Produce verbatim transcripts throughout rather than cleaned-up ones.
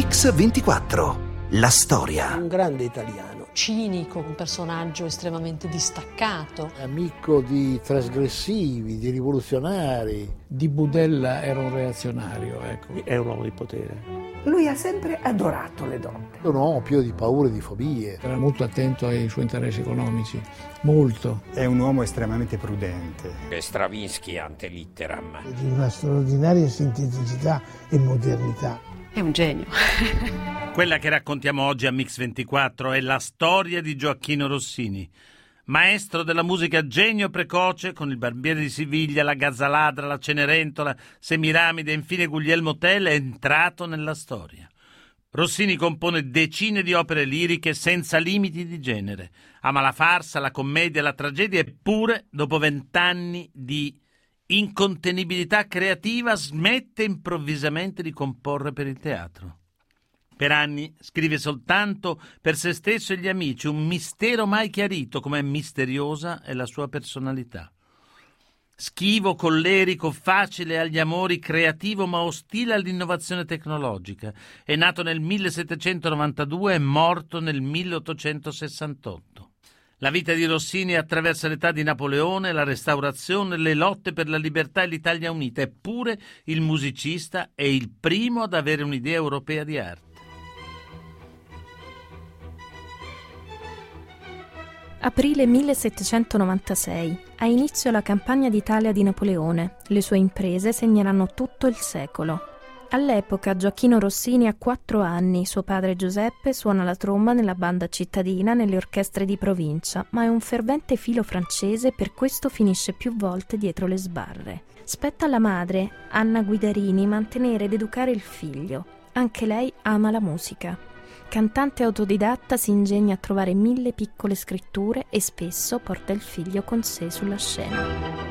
Mix ventiquattro, la storia. Un grande italiano. Cinico, un personaggio estremamente distaccato. Amico di trasgressivi, di rivoluzionari. Di Budella era un reazionario, ecco. È un uomo di potere. Lui ha sempre adorato le donne. È un uomo pieno di paure e di fobie. Era molto attento ai suoi interessi economici, molto. È un uomo estremamente prudente. Stravinsky ante litteram. Di una straordinaria sinteticità e modernità. È un genio. Quella che raccontiamo oggi a Mix ventiquattro è la storia di Gioacchino Rossini, maestro della musica, genio precoce, con il Barbiere di Siviglia, la Gazzaladra, la Cenerentola, Semiramide e infine Guglielmo Tell, è entrato nella storia. Rossini compone decine di opere liriche senza limiti di genere. Ama la farsa, la commedia, la tragedia, eppure, dopo vent'anni di incontenibilità creativa, smette improvvisamente di comporre per il teatro. Per anni scrive soltanto per se stesso e gli amici, un mistero mai chiarito, come misteriosa è la sua personalità. Schivo, collerico, facile agli amori, creativo ma ostile all'innovazione tecnologica. È nato nel millesettecentonovantadue e morto nel milleottocentosessantotto. La vita di Rossini attraversa l'età di Napoleone, la Restaurazione, le lotte per la libertà e l'Italia unita. Eppure il musicista è il primo ad avere un'idea europea di arte. Aprile millesettecentonovantasei. Ha inizio la campagna d'Italia di Napoleone. Le sue imprese segneranno tutto il secolo. All'epoca Gioacchino Rossini ha quattro anni, suo padre Giuseppe suona la tromba nella banda cittadina nelle orchestre di provincia, ma è un fervente filo francese e per questo finisce più volte dietro le sbarre. Spetta alla madre, Anna Guidarini, mantenere ed educare il figlio. Anche lei ama la musica. Cantante autodidatta, si ingegna a trovare mille piccole scritture e spesso porta il figlio con sé sulla scena.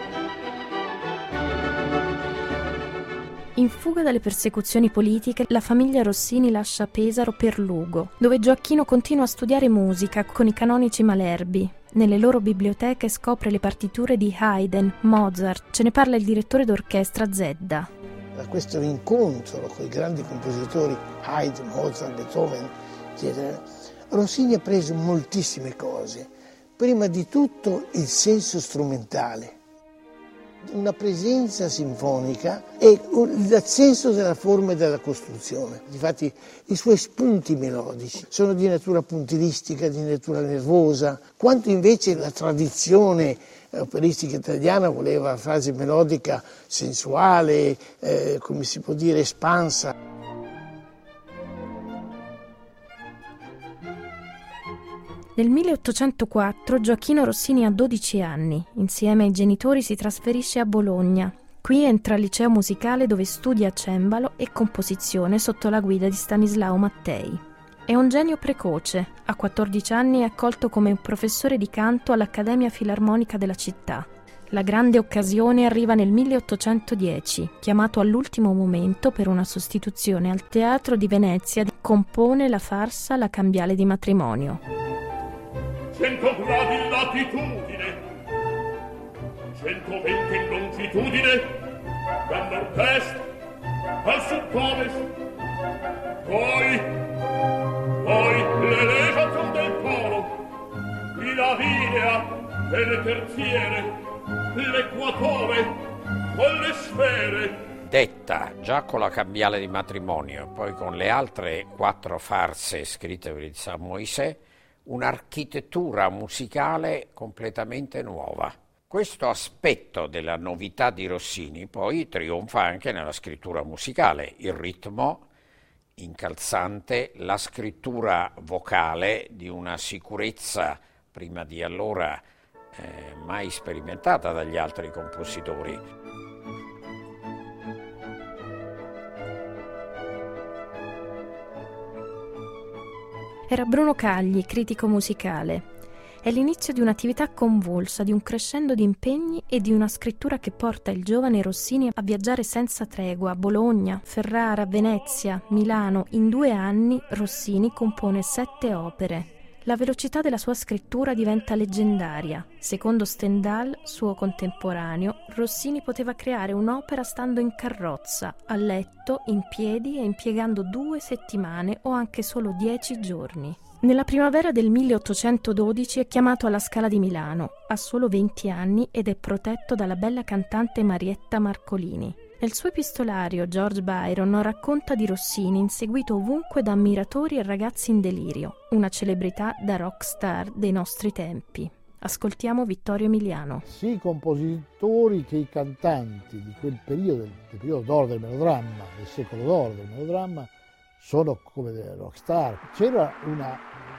In fuga dalle persecuzioni politiche, la famiglia Rossini lascia Pesaro per Lugo, dove Gioacchino continua a studiare musica con i canonici Malerbi. Nelle loro biblioteche scopre le partiture di Haydn, Mozart, ce ne parla il direttore d'orchestra Zedda. Da questo incontro con i grandi compositori Haydn, Mozart, Beethoven, eccetera, Rossini ha preso moltissime cose. Prima di tutto il senso strumentale, una presenza sinfonica e il senso della forma e della costruzione. Infatti i suoi spunti melodici sono di natura puntilistica, di natura nervosa, quanto invece la tradizione operistica italiana voleva la frase melodica sensuale, eh, come si può dire, espansa. Nel milleottocentoquattro Gioacchino Rossini ha dodici anni. Insieme ai genitori si trasferisce a Bologna. Qui entra al liceo musicale dove studia cembalo e composizione sotto la guida di Stanislao Mattei. È un genio precoce. A quattordici anni è accolto come un professore di canto all'Accademia Filarmonica della città. La grande occasione arriva nel milleottocentodieci. Chiamato all'ultimo momento per una sostituzione al Teatro di Venezia, compone la farsa La cambiale di matrimonio. Cento gradi in latitudine, centoventi in longitudine, da nord-est al sud-ovest, poi, poi l'elevazione del polo, qui la linea e le terziere, l'equatore con le sfere. Detta già con La cambiale di matrimonio, poi con le altre quattro farse scritte per il San Moisè, un'architettura musicale completamente nuova. Questo aspetto della novità di Rossini poi trionfa anche nella scrittura musicale, il ritmo incalzante, la scrittura vocale di una sicurezza prima di allora eh, mai sperimentata dagli altri compositori. Era Bruno Cagli, critico musicale. È l'inizio di un'attività convulsa, di un crescendo di impegni e di una scrittura che porta il giovane Rossini a viaggiare senza tregua a Bologna, Ferrara, Venezia, Milano. In due anni Rossini compone sette opere. La velocità della sua scrittura diventa leggendaria. Secondo Stendhal, suo contemporaneo, Rossini poteva creare un'opera stando in carrozza, a letto, in piedi e impiegando due settimane o anche solo dieci giorni. Nella primavera del milleottocentododici è chiamato alla Scala di Milano, ha solo venti anni ed è protetto dalla bella cantante Marietta Marcolini. Nel suo epistolario George Byron racconta di Rossini inseguito ovunque da ammiratori e ragazzi in delirio, una celebrità da rock star dei nostri tempi. Ascoltiamo Vittorio Emiliano. Sia i compositori che i cantanti di quel periodo, del periodo d'oro del melodramma, del secolo d'oro del melodramma, sono come delle rock star. C'era una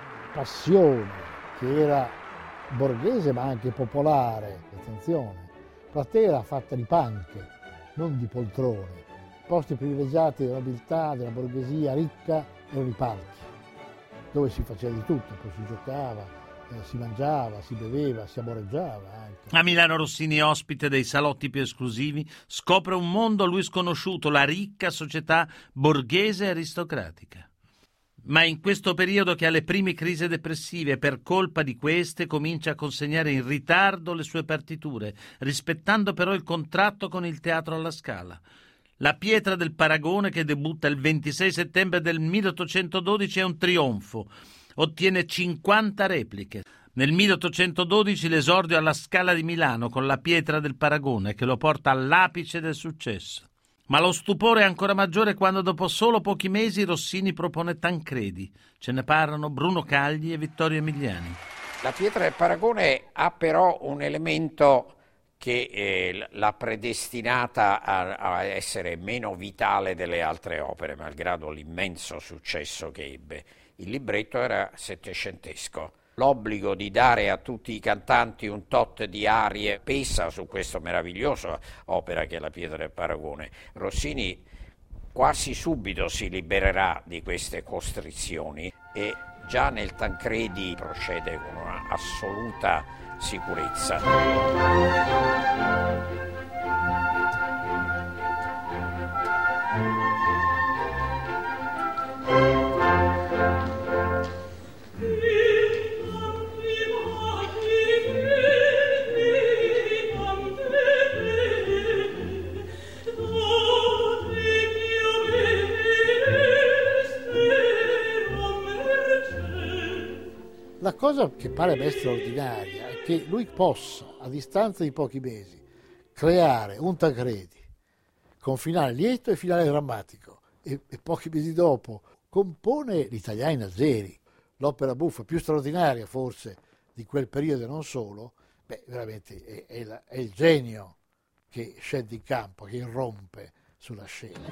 passione che era borghese ma anche popolare, attenzione, platea era fatta di panche, non di poltrone. I posti privilegiati della nobiltà, della borghesia ricca erano i palchi, dove si faceva di tutto, poi si giocava, eh, si mangiava, si beveva, si amoreggiava anche. A Milano Rossini, ospite dei salotti più esclusivi, scopre un mondo a lui sconosciuto, la ricca società borghese e aristocratica. Ma è in questo periodo che ha le prime crisi depressive e per colpa di queste comincia a consegnare in ritardo le sue partiture, rispettando però il contratto con il Teatro alla Scala. La Pietra del Paragone, che debutta il ventisei settembre del milleottocentododici, è un trionfo. Ottiene cinquanta repliche. Nel milleottocentododici l'esordio alla Scala di Milano con La Pietra del Paragone, che lo porta all'apice del successo. Ma lo stupore è ancora maggiore quando dopo solo pochi mesi Rossini propone Tancredi. Ce ne parlano Bruno Cagli e Vittorio Emiliani. La Pietra del Paragone ha però un elemento che eh, l'ha predestinata a, a essere meno vitale delle altre opere, malgrado l'immenso successo che ebbe. Il libretto era settecentesco. L'obbligo di dare a tutti i cantanti un tot di arie pesa su questa meravigliosa opera che è La Pietra del Paragone. Rossini quasi subito si libererà di queste costrizioni e già nel Tancredi procede con una assoluta sicurezza. La cosa che pare a me straordinaria è che lui possa, a distanza di pochi mesi, creare un Tancredi con finale lieto e finale drammatico e, e pochi mesi dopo compone Gli Italiani in Algeri, l'opera buffa più straordinaria forse di quel periodo e non solo. Beh, veramente è, è, la, è il genio che scende in campo, che irrompe sulla scena.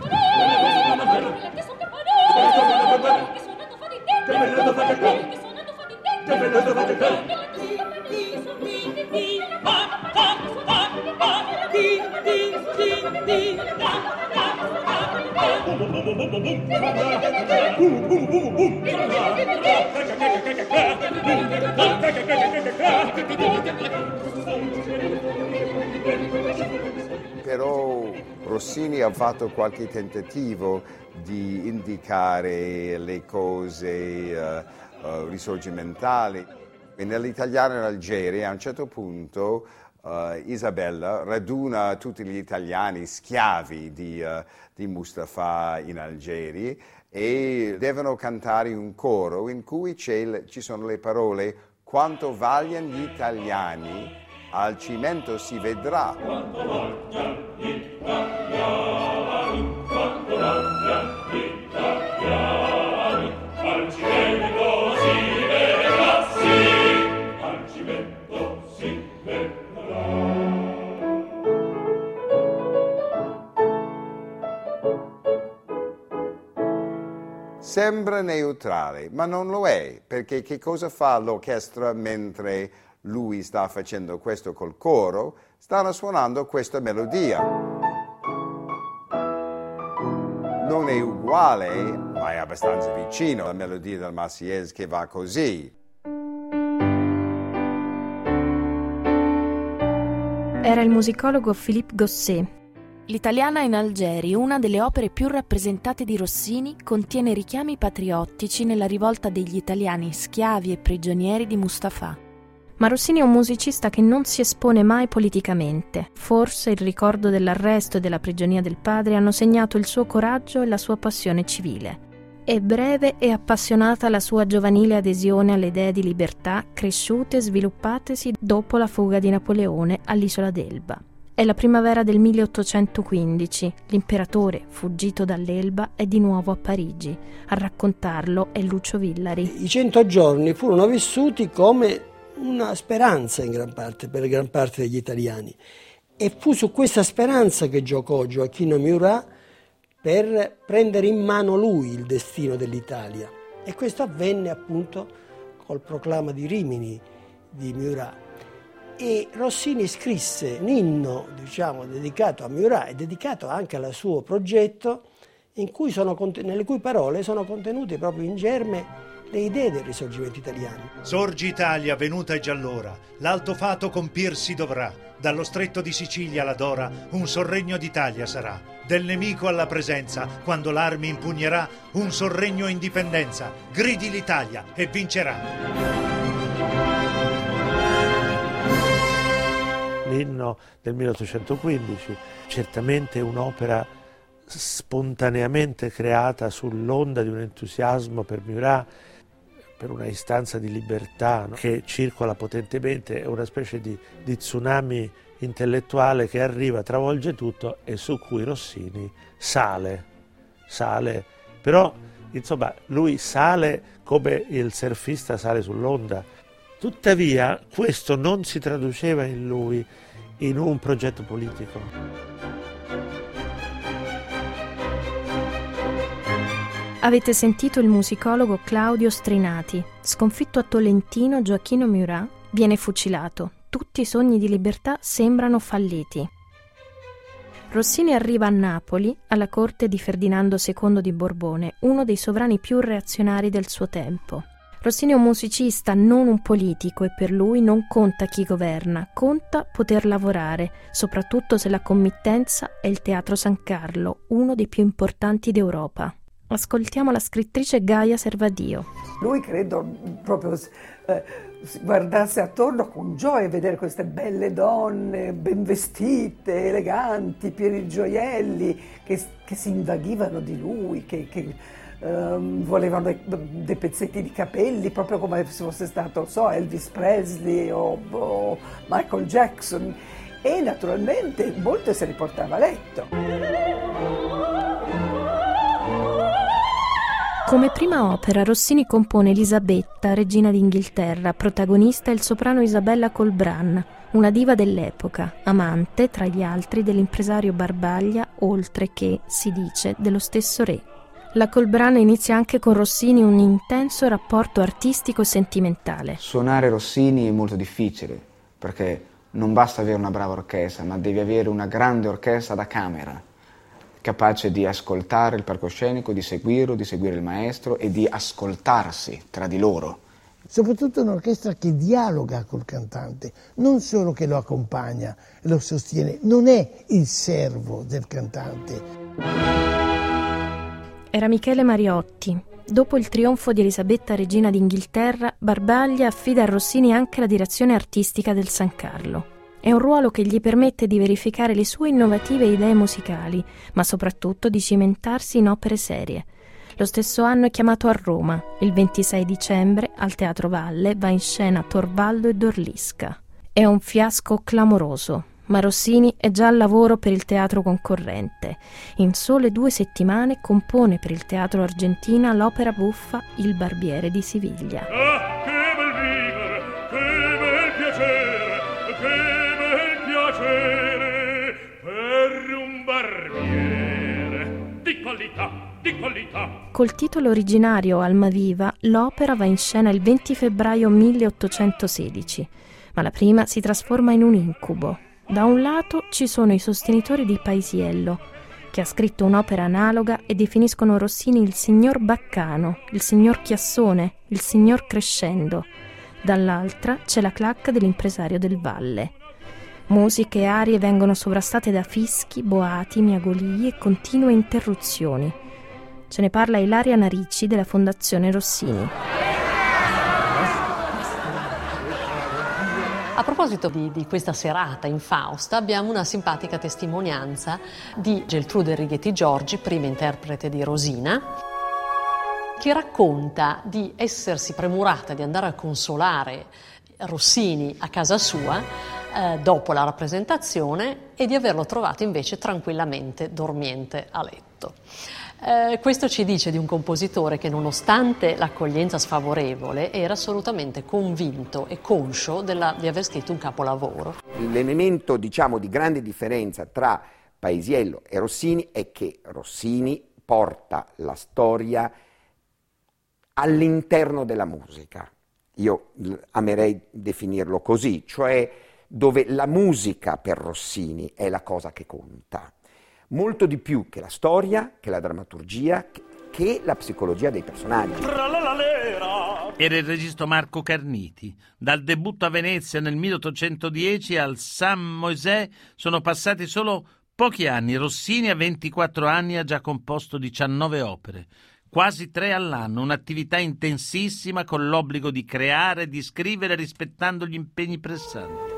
Però Rossini ha fatto qualche tentativo di indicare le cose uh, uh, risorgimentali. E nell'Italiano in Algeri a un certo punto uh, Isabella raduna tutti gli italiani schiavi di, uh, di Mustafa in Algeri e devono cantare un coro in cui c'è, ci sono le parole «Quanto vagliano gli italiani, al cimento si vedrà». Quanto vagliano gli italiani, quanto vagliano gli italiani, al cimento si vedrà, sì, al cimento si vedrà. Sembra neutrale, ma non lo è, perché che cosa fa l'orchestra mentre lui sta facendo questo col coro? Stanno suonando questa melodia. Non è uguale, ma è abbastanza vicino alla melodia del Marseillaise che va così. Era il musicologo Philippe Gosset. L'Italiana in Algeri, una delle opere più rappresentate di Rossini, contiene richiami patriottici nella rivolta degli italiani schiavi e prigionieri di Mustafa. Ma Rossini è un musicista che non si espone mai politicamente. Forse il ricordo dell'arresto e della prigionia del padre hanno segnato il suo coraggio e la sua passione civile. È breve e appassionata la sua giovanile adesione alle idee di libertà cresciute e sviluppatesi dopo la fuga di Napoleone all'isola d'Elba. È la primavera del milleottocentoquindici. L'imperatore, fuggito dall'Elba, è di nuovo a Parigi. A raccontarlo è Lucio Villari. I cento giorni furono vissuti come una speranza in gran parte, per gran parte degli italiani. E fu su questa speranza che giocò Gioacchino Murat per prendere in mano lui il destino dell'Italia. E questo avvenne appunto col proclama di Rimini di Murat. E Rossini scrisse un inno, diciamo, dedicato a Murat e dedicato anche al suo progetto, in cui sono, nelle cui parole sono contenute proprio in germe le idee del risorgimento italiano. Sorgi Italia, venuta è già l'ora, l'alto fato compirsi dovrà, dallo stretto di Sicilia alla Dora, un sorregno d'Italia sarà. Del nemico alla presenza, quando l'armi impugnerà, un sorregno indipendenza, gridi l'Italia e vincerà. L'inno del milleottocentoquindici, certamente un'opera spontaneamente creata sull'onda di un entusiasmo per Murat, per una istanza di libertà, no? Che circola potentemente, è una specie di, di tsunami intellettuale che arriva, travolge tutto e su cui Rossini sale, sale, però insomma lui sale come il surfista sale sull'onda. Tuttavia questo non si traduceva in lui in un progetto politico. Avete sentito il musicologo Claudio Strinati. Sconfitto a Tolentino, Gioacchino Murat viene fucilato. Tutti i sogni di libertà sembrano falliti. Rossini arriva a Napoli, alla corte di Ferdinando secondo di Borbone, uno dei sovrani più reazionari del suo tempo. Rossini è un musicista, non un politico, e per lui non conta chi governa, conta poter lavorare, soprattutto se la committenza è il Teatro San Carlo, uno dei più importanti d'Europa. Ascoltiamo la scrittrice Gaia Servadio. Lui credo proprio eh, guardasse attorno con gioia a vedere queste belle donne ben vestite, eleganti, piene di gioielli, che, che si invaghivano di lui, che... che Um, volevano dei, dei pezzetti di capelli, proprio come se fosse stato, so, Elvis Presley o, o Michael Jackson, e naturalmente molte se li portava a letto. Come prima opera Rossini compone Elisabetta, regina d'Inghilterra, protagonista è il soprano Isabella Colbran, una diva dell'epoca, amante, tra gli altri, dell'impresario Barbaglia, oltre che, si dice, dello stesso re. La Colbran inizia anche con Rossini un intenso rapporto artistico e sentimentale. Suonare Rossini è molto difficile, perché non basta avere una brava orchestra, ma devi avere una grande orchestra da camera, capace di ascoltare il palcoscenico, di seguirlo, di seguire il maestro e di ascoltarsi tra di loro. Soprattutto un'orchestra che dialoga col cantante, non solo che lo accompagna e lo sostiene, non è il servo del cantante. Era Michele Mariotti. Dopo il trionfo di Elisabetta regina d'Inghilterra, Barbaglia affida a Rossini anche la direzione artistica del San Carlo. È un ruolo che gli permette di verificare le sue innovative idee musicali, ma soprattutto di cimentarsi in opere serie. Lo stesso anno è chiamato a Roma. Il ventisei dicembre, al Teatro Valle, va in scena Torvaldo e Dorlisca. È un fiasco clamoroso. Ma Rossini è già al lavoro per il teatro concorrente. In sole due settimane compone per il teatro Argentina l'opera buffa Il Barbiere di Siviglia. Ah, che bel vivere, che bel piacere, che bel piacere per un barbiere di qualità, di qualità. Col titolo originario Almaviva, l'opera va in scena il venti febbraio milleottocentosedici, ma la prima si trasforma in un incubo. Da un lato ci sono i sostenitori di Paisiello, che ha scritto un'opera analoga e definiscono Rossini il signor Baccano, il signor Chiassone, il signor Crescendo. Dall'altra c'è la clacca dell'impresario del Valle. Musiche e arie vengono sovrastate da fischi, boati, miagolii e continue interruzioni. Ce ne parla Ilaria Narici della Fondazione Rossini. A proposito di, di questa serata in Fausta, abbiamo una simpatica testimonianza di Geltrude Righetti Giorgi, prima interprete di Rosina, che racconta di essersi premurata di andare a consolare Rossini a casa sua eh, dopo la rappresentazione e di averlo trovato invece tranquillamente dormiente a letto. Eh, questo ci dice di un compositore che, nonostante l'accoglienza sfavorevole, era assolutamente convinto e conscio della, di aver scritto un capolavoro. L'elemento, diciamo, di grande differenza tra Paisiello e Rossini è che Rossini porta la storia all'interno della musica. Io amerei definirlo così, cioè dove la musica per Rossini è la cosa che conta. Molto di più che la storia, che la drammaturgia, che la psicologia dei personaggi. Era il regista Marco Carniti. Dal debutto a Venezia nel milleottocentodieci al Saint-Moisès sono passati solo pochi anni. Rossini a ventiquattro anni ha già composto diciannove opere, quasi tre all'anno, un'attività intensissima con l'obbligo di creare e di scrivere rispettando gli impegni pressanti.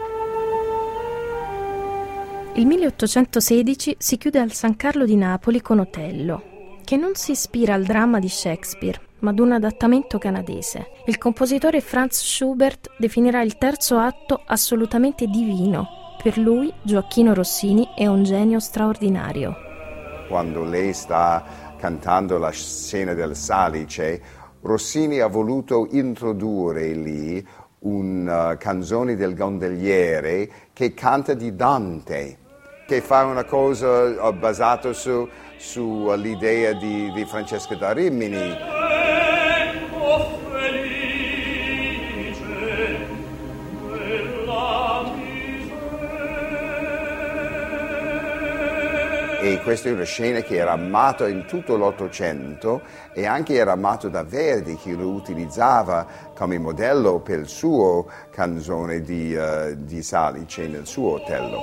Il milleottocentosedici si chiude al San Carlo di Napoli con Otello, che non si ispira al dramma di Shakespeare, ma ad un adattamento canadese. Il compositore Franz Schubert definirà il terzo atto assolutamente divino. Per lui, Gioacchino Rossini è un genio straordinario. Quando lei sta cantando la scena del Salice, Rossini ha voluto introdurre lì una canzone del gondoliere che canta di Dante, che fa una cosa basata su, sull'idea di, di Francesco da Rimini. E questa è una scena che era amata in tutto l'Ottocento e anche era amato da Verdi, che lo utilizzava come modello per il suo canzone di, uh, di Salice nel suo Otello.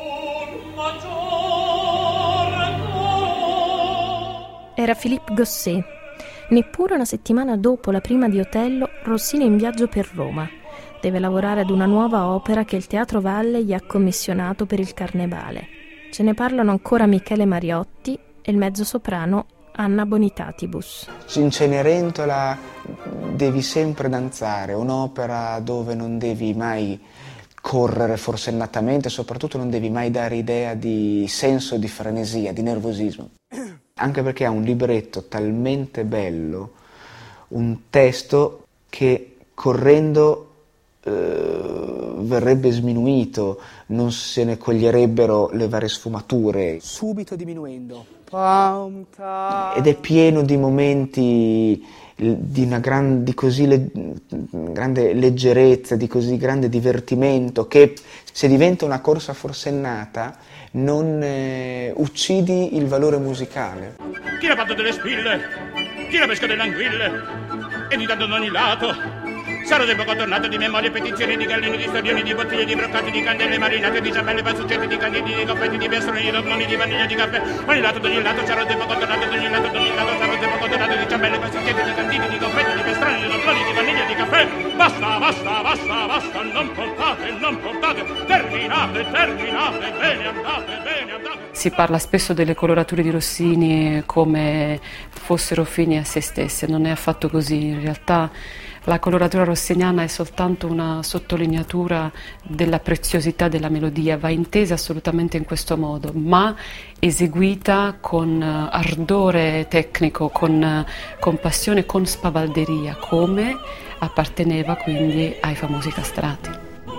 Era Philippe Gosset. Neppure una settimana dopo la prima di Otello, Rossini è in viaggio per Roma. Deve lavorare ad una nuova opera che il Teatro Valle gli ha commissionato per il Carnevale. Ce ne parlano ancora Michele Mariotti e il mezzosoprano Anna Bonitatibus. In Cenerentola devi sempre danzare, un'opera dove non devi mai correre forsennatamente, soprattutto non devi mai dare idea di senso di frenesia, di nervosismo. Anche perché ha un libretto talmente bello, un testo che correndo eh, verrebbe sminuito, non se ne coglierebbero le varie sfumature. Subito diminuendo. Ed è pieno di momenti di una gran, di così le, grande leggerezza, di così grande divertimento, che se diventa una corsa forsennata non eh, uccidi il valore musicale. Chi l'ha fatto delle spille? Chi la pesca delle anguille? E di tanto da ogni lato sarò del poco tornato di memorie, petizioni di gallini, di storioni, di bottiglie, di broccati, di candele marinate, di ciambelle, passuccetti, di candidi, di confetti, di piastroni, di dobloni, di vaniglia, di caffè. Ogni lato, d'ogni lato, sarò del poco tornato, d'ogni lato, d'ogni lato, sarò del poco tornato, di ciambelle, passuccetti, di candidi, di confetti, di piastroni, di dobloni, di vaniglia, di caffè. Basta, basta, basta, basta, non portate, non portate, terminate, terminate, bene andate, bene andate. Si parla spesso delle colorature di Rossini come fossero fini a se stesse, non è affatto così. In realtà la coloratura rossiniana è soltanto una sottolineatura della preziosità della melodia, va intesa assolutamente in questo modo, ma eseguita con ardore tecnico, con, con passione, con spavalderia, come apparteneva quindi ai famosi castrati.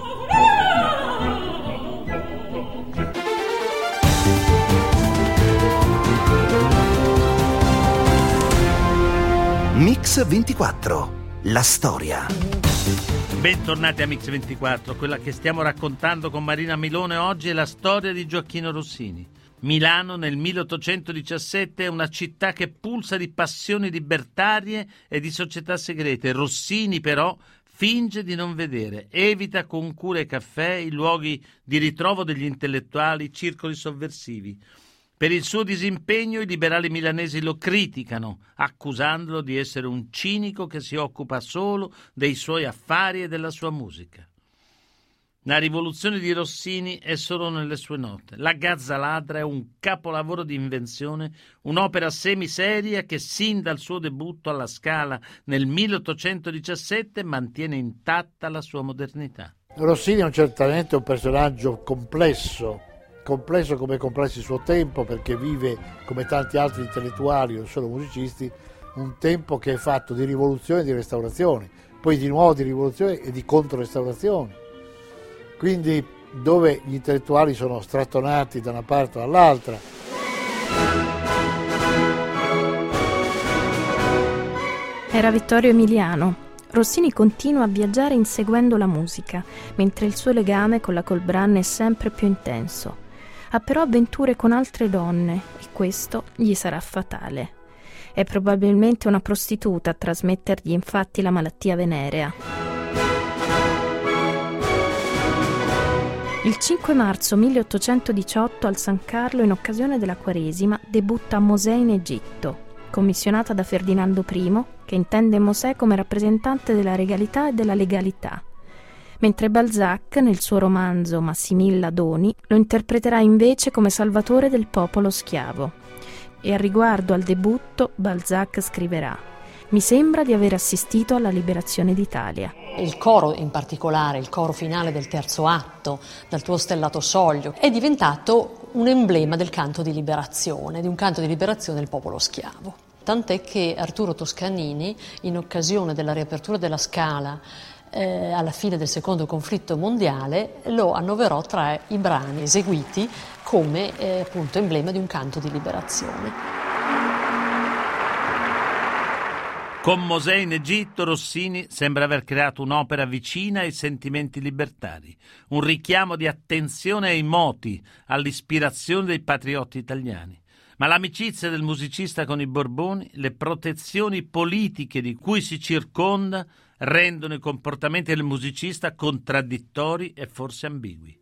Mix ventiquattro. La storia. Bentornati a Mix ventiquattro, quella che stiamo raccontando con Marina Milone oggi è la storia di Gioacchino Rossini. Milano nel milleottocentodiciassette è una città che pulsa di passioni libertarie e di società segrete. Rossini però finge di non vedere, evita con cura e caffè i luoghi di ritrovo degli intellettuali, i circoli sovversivi. Per il suo disimpegno i liberali milanesi lo criticano, accusandolo di essere un cinico che si occupa solo dei suoi affari e della sua musica. La rivoluzione di Rossini è solo nelle sue note. La Gazzaladra è un capolavoro di invenzione, un'opera semiseria che sin dal suo debutto alla Scala nel milleottocentodiciassette mantiene intatta la sua modernità. Rossini è certamente un personaggio complesso, complesso come complesso il suo tempo, perché vive, come tanti altri intellettuali, non solo musicisti, un tempo che è fatto di rivoluzioni e di restaurazioni, poi di nuovo di rivoluzioni e di controrestaurazioni. Quindi dove gli intellettuali sono strattonati da una parte o dall'altra. Era Vittorio Emiliano. Rossini continua a viaggiare inseguendo la musica, mentre il suo legame con la Colbran è sempre più intenso. Ha però avventure con altre donne e questo gli sarà fatale. È probabilmente una prostituta a trasmettergli infatti la malattia venerea. Il cinque marzo milleottocentodiciotto al San Carlo, in occasione della Quaresima, debutta Mosè in Egitto, commissionata da Ferdinando primo, che intende Mosè come rappresentante della regalità e della legalità, mentre Balzac, nel suo romanzo Massimilla Doni, lo interpreterà invece come salvatore del popolo schiavo. E a riguardo al debutto, Balzac scriverà: «Mi sembra di aver assistito alla liberazione d'Italia». Il coro, in particolare il coro finale del terzo atto, dal tuo stellato soglio, è diventato un emblema del canto di liberazione, di un canto di liberazione del popolo schiavo. Tant'è che Arturo Toscanini, in occasione della riapertura della Scala eh, alla fine del secondo conflitto mondiale, lo annoverò tra i brani eseguiti come eh, appunto emblema di un canto di liberazione. Con Mosè in Egitto, Rossini sembra aver creato un'opera vicina ai sentimenti libertari, un richiamo di attenzione ai moti, all'ispirazione dei patrioti italiani. Ma l'amicizia del musicista con i Borboni, le protezioni politiche di cui si circonda, rendono i comportamenti del musicista contraddittori e forse ambigui.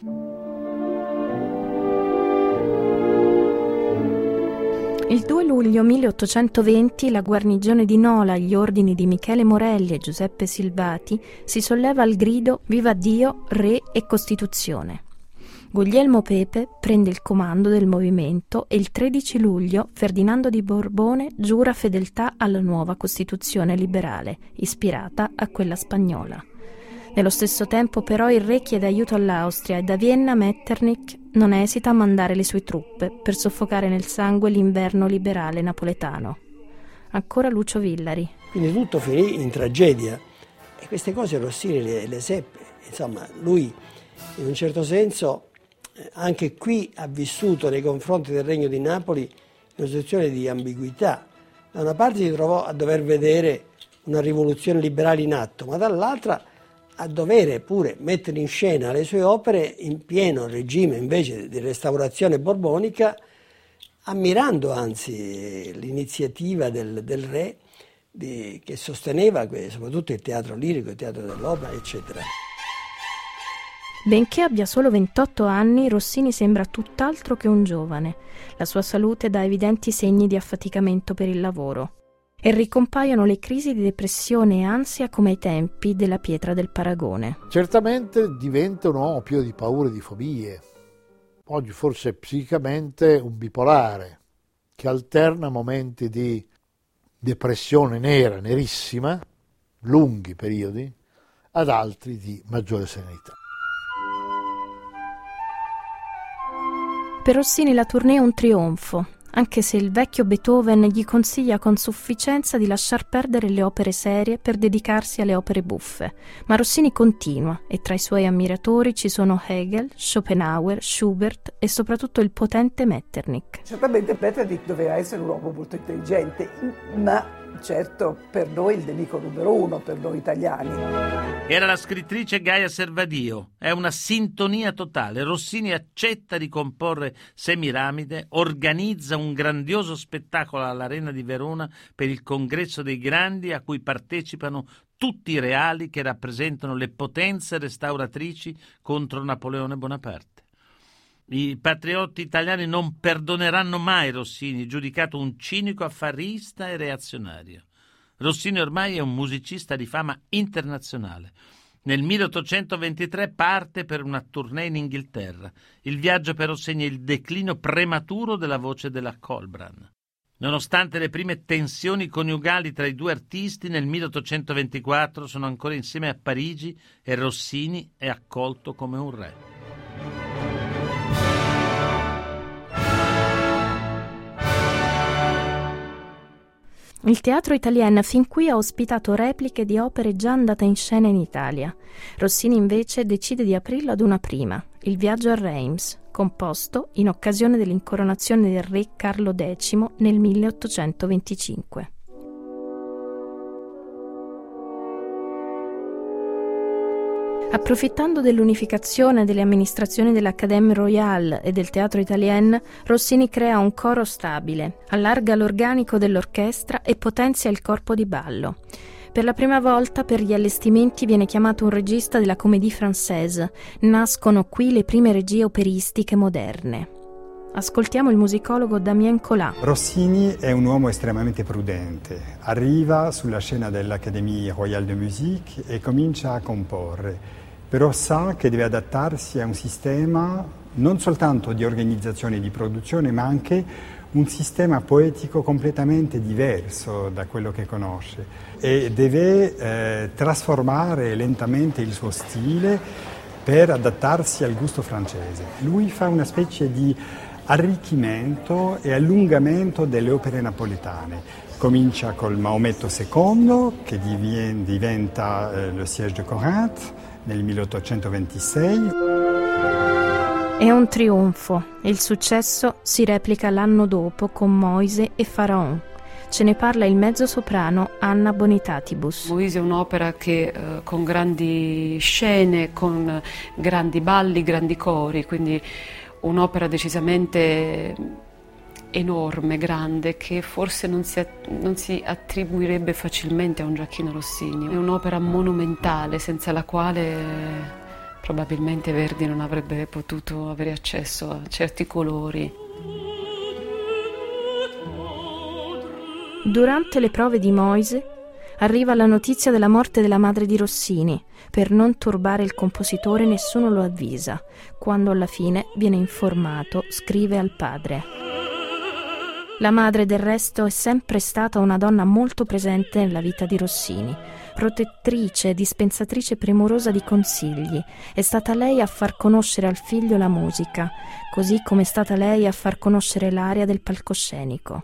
Il due luglio milleottocentoventi la guarnigione di Nola, agli ordini di Michele Morelli e Giuseppe Silvati, si solleva al grido «Viva Dio, Re e Costituzione». Guglielmo Pepe prende il comando del movimento e il tredici luglio Ferdinando di Borbone giura fedeltà alla nuova Costituzione liberale, ispirata a quella spagnola. Nello stesso tempo però il re chiede aiuto all'Austria e da Vienna Metternich non esita a mandare le sue truppe per soffocare nel sangue l'inverno liberale napoletano. Ancora Lucio Villari. Quindi tutto finì in tragedia e queste cose Rossini le, le seppe. Insomma, lui in un certo senso anche qui ha vissuto nei confronti del Regno di Napoli una situazione di ambiguità. Da una parte si trovò a dover vedere una rivoluzione liberale in atto, ma dall'altra a dover pure mettere in scena le sue opere in pieno regime invece di restaurazione borbonica, ammirando anzi l'iniziativa del, del re di, che sosteneva soprattutto il teatro lirico, il teatro dell'opera, eccetera. Benché abbia solo ventotto anni, Rossini sembra tutt'altro che un giovane. La sua salute dà evidenti segni di affaticamento per il lavoro. E ricompaiono le crisi di depressione e ansia come ai tempi della Pietra del Paragone. Certamente diventa un uomo pieno di paure e di fobie. Oggi forse psicicamente un bipolare, che alterna momenti di depressione nera, nerissima, lunghi periodi, ad altri di maggiore serenità. Per Rossini la tournée è un trionfo, anche se il vecchio Beethoven gli consiglia con sufficienza di lasciar perdere le opere serie per dedicarsi alle opere buffe. Ma Rossini continua e tra i suoi ammiratori ci sono Hegel, Schopenhauer, Schubert e soprattutto il potente Metternich. Certamente Metternich doveva essere un uomo molto intelligente, ma certo per noi il nemico numero uno, per noi italiani. Era la scrittrice Gaia Servadio. È una sintonia totale. Rossini accetta di comporre Semiramide, organizza un grandioso spettacolo all'Arena di Verona per il Congresso dei Grandi, a cui partecipano tutti i reali che rappresentano le potenze restauratrici contro Napoleone Bonaparte. I patriotti italiani non perdoneranno mai Rossini, giudicato un cinico affarista e reazionario. Rossini ormai è un musicista di fama internazionale. Nel milleottocentoventitré parte per una tournée in Inghilterra. Il viaggio però segna il declino prematuro della voce della Colbran. Nonostante le prime tensioni coniugali tra i due artisti, nel milleottocentoventiquattro sono ancora insieme a Parigi e Rossini è accolto come un re. Il Teatro Italien fin qui ha ospitato repliche di opere già andate in scena in Italia. Rossini invece decide di aprirlo ad una prima, Il viaggio a Reims, composto in occasione dell'incoronazione del re Carlo decimo nel milleottocentoventicinque. Approfittando dell'unificazione delle amministrazioni dell'Académie Royale e del Teatro Italien, Rossini crea un coro stabile, allarga l'organico dell'orchestra e potenzia il corpo di ballo. Per la prima volta per gli allestimenti viene chiamato un regista della Comédie Française. Nascono qui le prime regie operistiche moderne. Ascoltiamo il musicologo Damien Collat. Rossini è un uomo estremamente prudente. Arriva sulla scena dell'Académie Royale de Musique e comincia a comporre, però sa che deve adattarsi a un sistema non soltanto di organizzazione e di produzione, ma anche un sistema poetico completamente diverso da quello che conosce, e deve eh, trasformare lentamente il suo stile per adattarsi al gusto francese. Lui fa una specie di arricchimento e allungamento delle opere napoletane. Comincia col Maometto secondo, che divien, diventa eh, Le Siège de Corinthe nel milleottocentoventisei. È un trionfo e il successo si replica l'anno dopo con Moise e Pharaon. Ce ne parla il mezzosoprano Anna Bonitatibus. Moise è un'opera che eh, con grandi scene, con grandi balli, grandi cori, quindi un'opera decisamente enorme, grande, che forse non si, non si attribuirebbe facilmente a un Gioacchino Rossini. È un'opera monumentale senza la quale probabilmente Verdi non avrebbe potuto avere accesso a certi colori. Durante le prove di Moise arriva la notizia della morte della madre di Rossini. Per non turbare il compositore nessuno lo avvisa. Quando alla fine viene informato, scrive al padre. La madre del resto è sempre stata una donna molto presente nella vita di Rossini, protettrice e dispensatrice premurosa di consigli. È stata lei a far conoscere al figlio la musica, così come è stata lei a far conoscere l'aria del palcoscenico.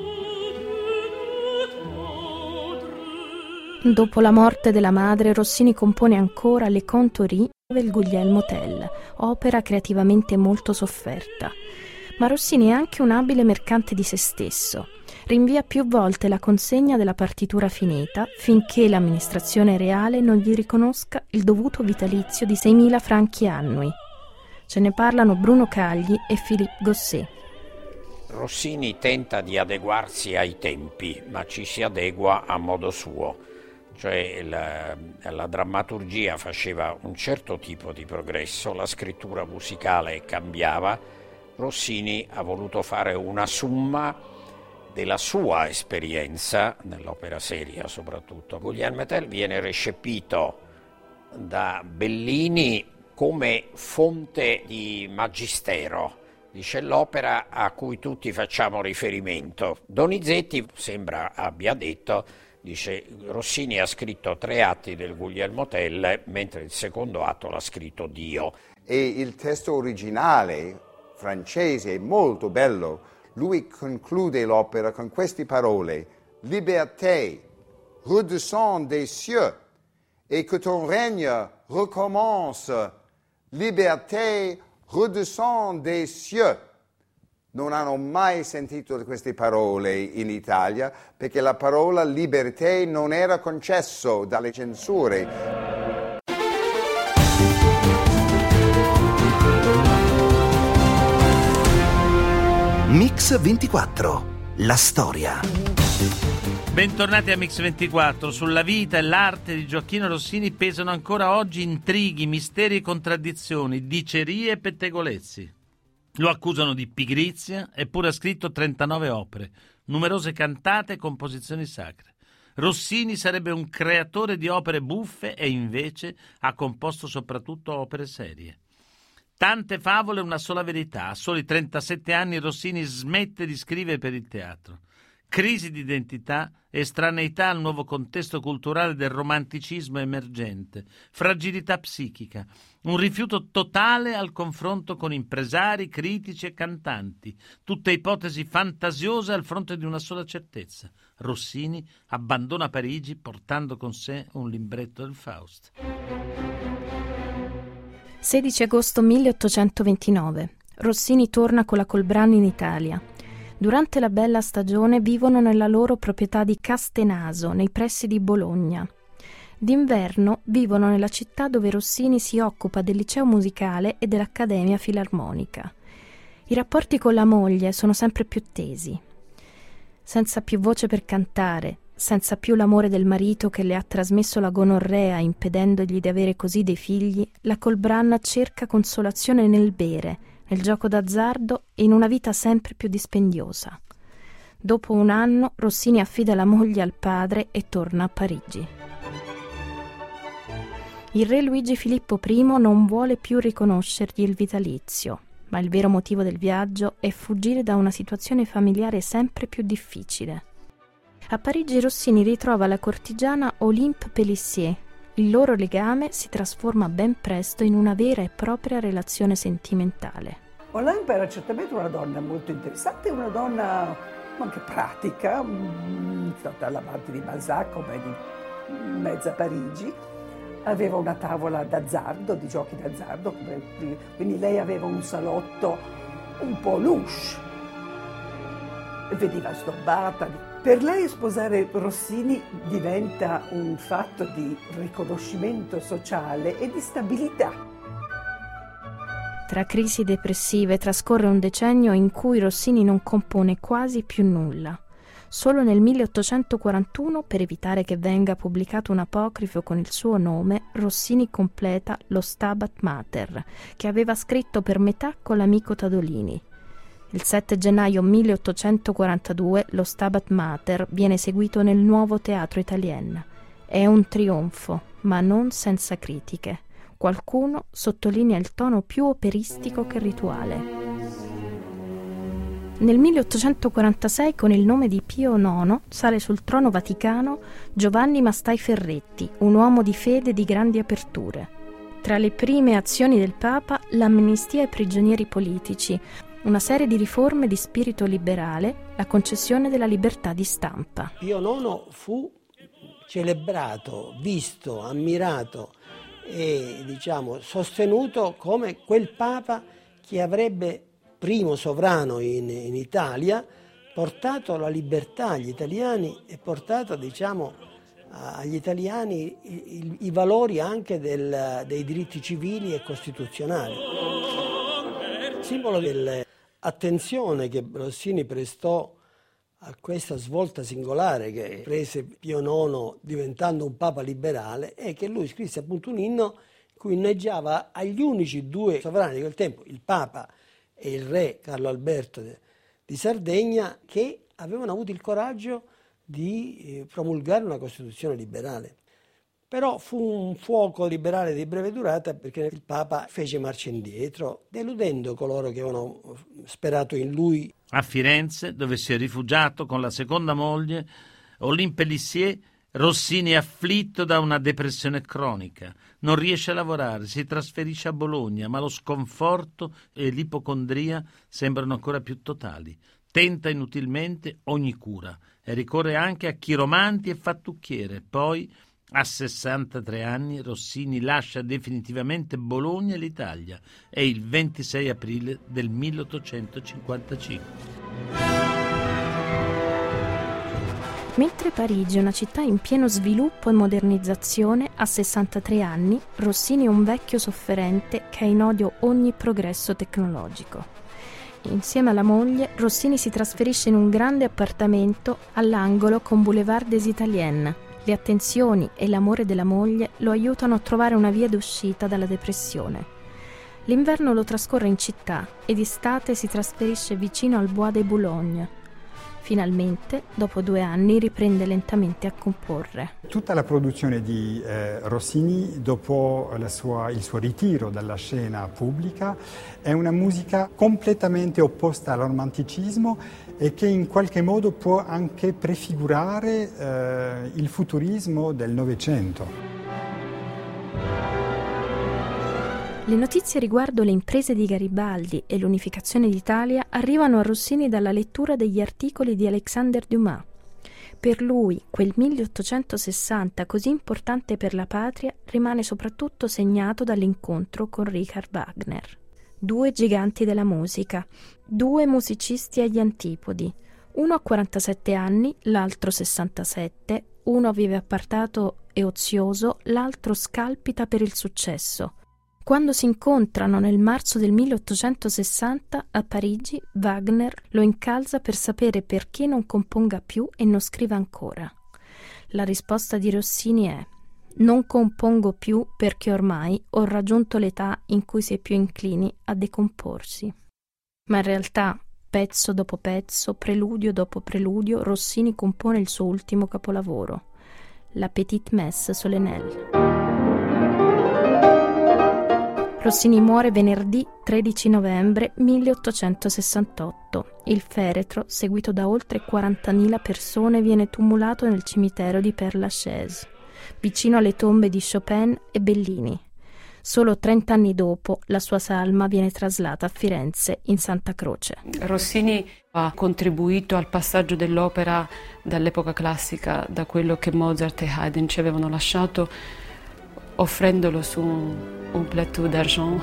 Dopo la morte della madre, Rossini compone ancora Le Contories del Guglielmo Tell, opera creativamente molto sofferta. Ma Rossini è anche un abile mercante di se stesso. Rinvia più volte la consegna della partitura finita finché l'amministrazione reale non gli riconosca il dovuto vitalizio di seimila franchi annui. Ce ne parlano Bruno Cagli e Philippe Gosset. Rossini tenta di adeguarsi ai tempi, ma ci si adegua a modo suo. Cioè la, la drammaturgia faceva un certo tipo di progresso, la scrittura musicale cambiava. Rossini ha voluto fare una summa della sua esperienza nell'opera seria soprattutto. Guglielmo Tell viene recepito da Bellini come fonte di magistero, dice l'opera a cui tutti facciamo riferimento. Donizetti sembra abbia detto, dice Rossini ha scritto tre atti del Guglielmo Tell, mentre il secondo atto l'ha scritto Dio. E il testo originale francese è molto bello. Lui conclude l'opera con queste parole: Liberté, redescends des cieux, et que ton règne recommence. Liberté, redescends des cieux. non hanno mai sentito queste parole in Italia perché la parola libertà non era concesso dalle censure. Mix ventiquattro, la storia. Bentornati a Mix ventiquattro. Sulla vita e l'arte di Gioacchino Rossini pesano ancora oggi intrighi, misteri e contraddizioni, dicerie e pettegolezzi. Lo accusano di pigrizia, eppure ha scritto trentanove opere, numerose cantate e composizioni sacre. Rossini sarebbe un creatore di opere buffe e invece ha composto soprattutto opere serie. Tante favole e una sola verità. A soli trentasette anni Rossini smette di scrivere per il teatro. Crisi di identità, estraneità al nuovo contesto culturale del romanticismo emergente, fragilità psichica, un rifiuto totale al confronto con impresari, critici e cantanti, tutte ipotesi fantasiose al fronte di una sola certezza. Rossini abbandona Parigi portando con sé un libretto del Faust. sedici agosto milleottocentoventinove. Rossini torna con la Colbrano in Italia. Durante la bella stagione vivono nella loro proprietà di Castenaso, nei pressi di Bologna. D'inverno vivono nella città dove Rossini si occupa del liceo musicale e dell'Accademia Filarmonica. I rapporti con la moglie sono sempre più tesi. Senza più voce per cantare, senza più l'amore del marito che le ha trasmesso la gonorrea impedendogli di avere così dei figli, la Colbran cerca consolazione nel bere, nel gioco d'azzardo e in una vita sempre più dispendiosa. Dopo un anno Rossini affida la moglie al padre e torna a Parigi. Il re Luigi Filippo primo non vuole più riconoscergli il vitalizio, ma il vero motivo del viaggio è fuggire da una situazione familiare sempre più difficile. A Parigi Rossini ritrova la cortigiana Olympe Pélissier. Il loro legame si trasforma ben presto in una vera e propria relazione sentimentale. Olympe era certamente una donna molto interessante, una donna anche pratica, stata all'amante di Balzac come di mezza Parigi. Aveva una tavola d'azzardo, di giochi d'azzardo, quindi lei aveva un salotto un po' louche, veniva snobbata. Per lei sposare Rossini diventa un fatto di riconoscimento sociale e di stabilità. Tra crisi depressive trascorre un decennio in cui Rossini non compone quasi più nulla. Solo nel milleottocentoquarantuno, per evitare che venga pubblicato un apocrifo con il suo nome, Rossini completa lo Stabat Mater, che aveva scritto per metà con l'amico Tadolini. Il sette gennaio milleottocentoquarantadue lo Stabat Mater viene eseguito nel Nuovo Teatro Italien. È un trionfo, ma non senza critiche. Qualcuno sottolinea il tono più operistico che rituale. Nel milleottocentoquarantasei, con il nome di Pio nono, sale sul trono vaticano Giovanni Mastai Ferretti, un uomo di fede e di grandi aperture. Tra le prime azioni del Papa, l'amnistia ai prigionieri politici, una serie di riforme di spirito liberale, la concessione della libertà di stampa. Pio nono fu celebrato, visto, ammirato e diciamo sostenuto come quel Papa che avrebbe, primo sovrano in, in Italia, portato la libertà agli italiani e portato diciamo agli italiani i, i, i valori anche del, dei diritti civili e costituzionali. Simbolo dell'attenzione che Rossini prestò a questa svolta singolare che prese Pio nono diventando un papa liberale è che lui scrisse appunto un inno in cui inneggiava agli unici due sovrani di quel tempo, il papa e il re Carlo Alberto di Sardegna, che avevano avuto il coraggio di promulgare una Costituzione liberale. Però fu un fuoco liberale di breve durata perché il Papa fece marcia indietro, deludendo coloro che avevano sperato in lui. A Firenze, dove si è rifugiato con la seconda moglie, Olympe Pélissier, Rossini è afflitto da una depressione cronica. Non riesce a lavorare, si trasferisce a Bologna, ma lo sconforto e l'ipocondria sembrano ancora più totali. Tenta inutilmente ogni cura e ricorre anche a chiromanti e fattucchiere. Poi, A sessantatré anni Rossini lascia definitivamente Bologna e l'Italia. È il ventisei aprile del milleottocentocinquantacinque. Mentre Parigi è una città in pieno sviluppo e modernizzazione, a sessantatré anni Rossini è un vecchio sofferente che ha in odio ogni progresso tecnologico. Insieme alla moglie, Rossini si trasferisce in un grande appartamento all'angolo con Boulevard des Italiennes. Le attenzioni e l'amore della moglie lo aiutano a trovare una via d'uscita dalla depressione. L'inverno lo trascorre in città e d'estate si trasferisce vicino al Bois de Boulogne. Finalmente, dopo due anni, riprende lentamente a comporre. Tutta la produzione di eh, Rossini, dopo la sua, il suo ritiro dalla scena pubblica, è una musica completamente opposta al romanticismo e che in qualche modo può anche prefigurare eh, il futurismo del Novecento. Le notizie riguardo le imprese di Garibaldi e l'unificazione d'Italia arrivano a Rossini dalla lettura degli articoli di Alexander Dumas. Per lui, quel milleottocentosessanta così importante per la patria rimane soprattutto segnato dall'incontro con Richard Wagner. Due giganti della musica, due musicisti agli antipodi. Uno ha quarantasette anni, l'altro sessantasette, uno vive appartato e ozioso, l'altro scalpita per il successo. Quando si incontrano nel marzo del milleottocentosessanta a Parigi, Wagner lo incalza per sapere perché non componga più e non scriva ancora. La risposta di Rossini è: non compongo più perché ormai ho raggiunto l'età in cui si è più inclini a decomporsi. Ma in realtà, pezzo dopo pezzo, preludio dopo preludio, Rossini compone il suo ultimo capolavoro, la Petite Messe solennelle. Rossini muore venerdì tredici novembre milleottocentosessantotto. Il feretro, seguito da oltre quarantamila persone, viene tumulato nel cimitero di Père Lachaise, vicino alle tombe di Chopin e Bellini. Solo trent'anni dopo, la sua salma viene traslata a Firenze in Santa Croce. Rossini ha contribuito al passaggio dell'opera dall'epoca classica, da quello che Mozart e Haydn ci avevano lasciato, offrendolo su un, un plateau d'argent.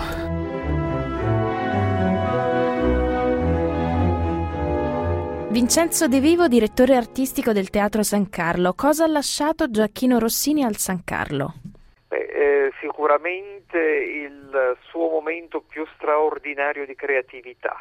Vincenzo De Vivo, direttore artistico del Teatro San Carlo. Cosa ha lasciato Gioacchino Rossini al San Carlo? Beh, eh, sicuramente il suo momento più straordinario di creatività.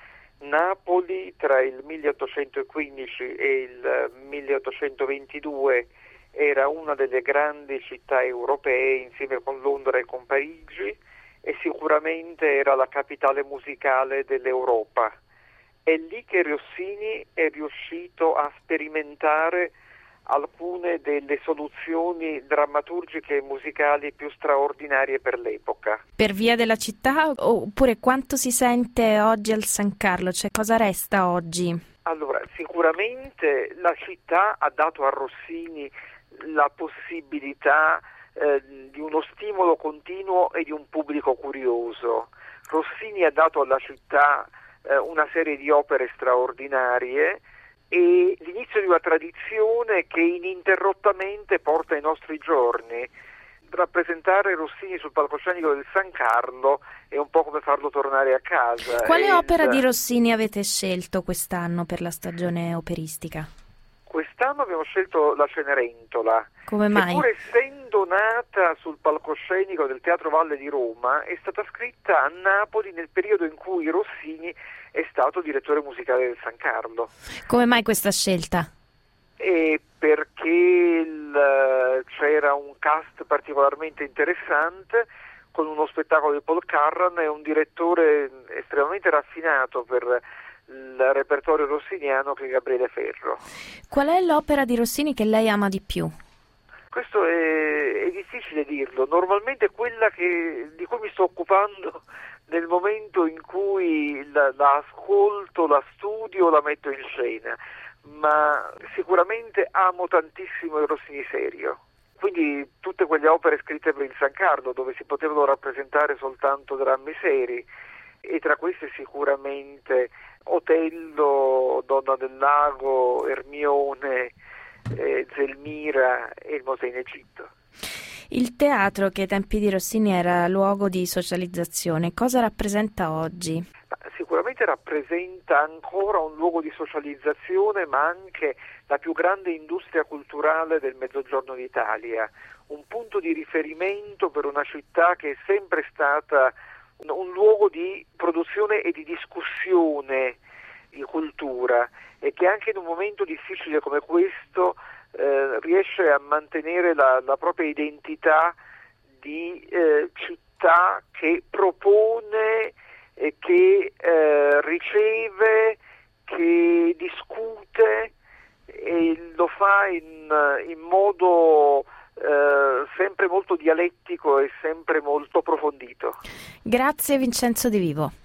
Napoli tra il milleottocentoquindici e il milleottocentoventidue era una delle grandi città europee insieme con Londra e con Parigi e sicuramente era la capitale musicale dell'Europa. È lì che Rossini è riuscito a sperimentare alcune delle soluzioni drammaturgiche e musicali più straordinarie per l'epoca. Per via della città oppure quanto si sente oggi al San Carlo? Cioè, cosa resta oggi? Allora, sicuramente la città ha dato a Rossini la possibilità eh, di uno stimolo continuo e di un pubblico curioso. Rossini ha dato alla città eh, una serie di opere straordinarie e l'inizio di una tradizione che ininterrottamente porta ai nostri giorni. Rappresentare Rossini sul palcoscenico del San Carlo è un po' come farlo tornare a casa. Quale e opera il... di Rossini avete scelto quest'anno per la stagione operistica? Quest'anno abbiamo scelto la Cenerentola. Come mai? Che pur essendo nata sul palcoscenico del Teatro Valle di Roma, è stata scritta a Napoli nel periodo in cui Rossini è stato direttore musicale del San Carlo. Come mai questa scelta? E perché il, c'era un cast particolarmente interessante, con uno spettacolo di Paul Carran e un direttore estremamente raffinato per il repertorio rossiniano che è Gabriele Ferro. Qual è l'opera di Rossini che lei ama di più? Questo è, è difficile dirlo. Normalmente quella che, di cui mi sto occupando nel momento in cui la, la ascolto, la studio, la metto in scena, ma sicuramente amo tantissimo il Rossini serio. Quindi tutte quelle opere scritte per il San Carlo, dove si potevano rappresentare soltanto drammi seri, e tra queste sicuramente Otello, Donna del Lago, Ermione, eh, Zelmira e il Mosè in Egitto. Il teatro, che ai tempi di Rossini era luogo di socializzazione, cosa rappresenta oggi? Sicuramente rappresenta ancora un luogo di socializzazione, ma anche la più grande industria culturale del Mezzogiorno d'Italia, un punto di riferimento per una città che è sempre stata un luogo di produzione e di discussione di cultura, e che anche in un momento difficile come questo eh, riesce a mantenere la, la propria identità di eh, città che propone, e che eh, riceve, che discute, e lo fa in, in modo eh, sempre molto dialettico e sempre molto approfondito. Grazie Vincenzo De Vivo.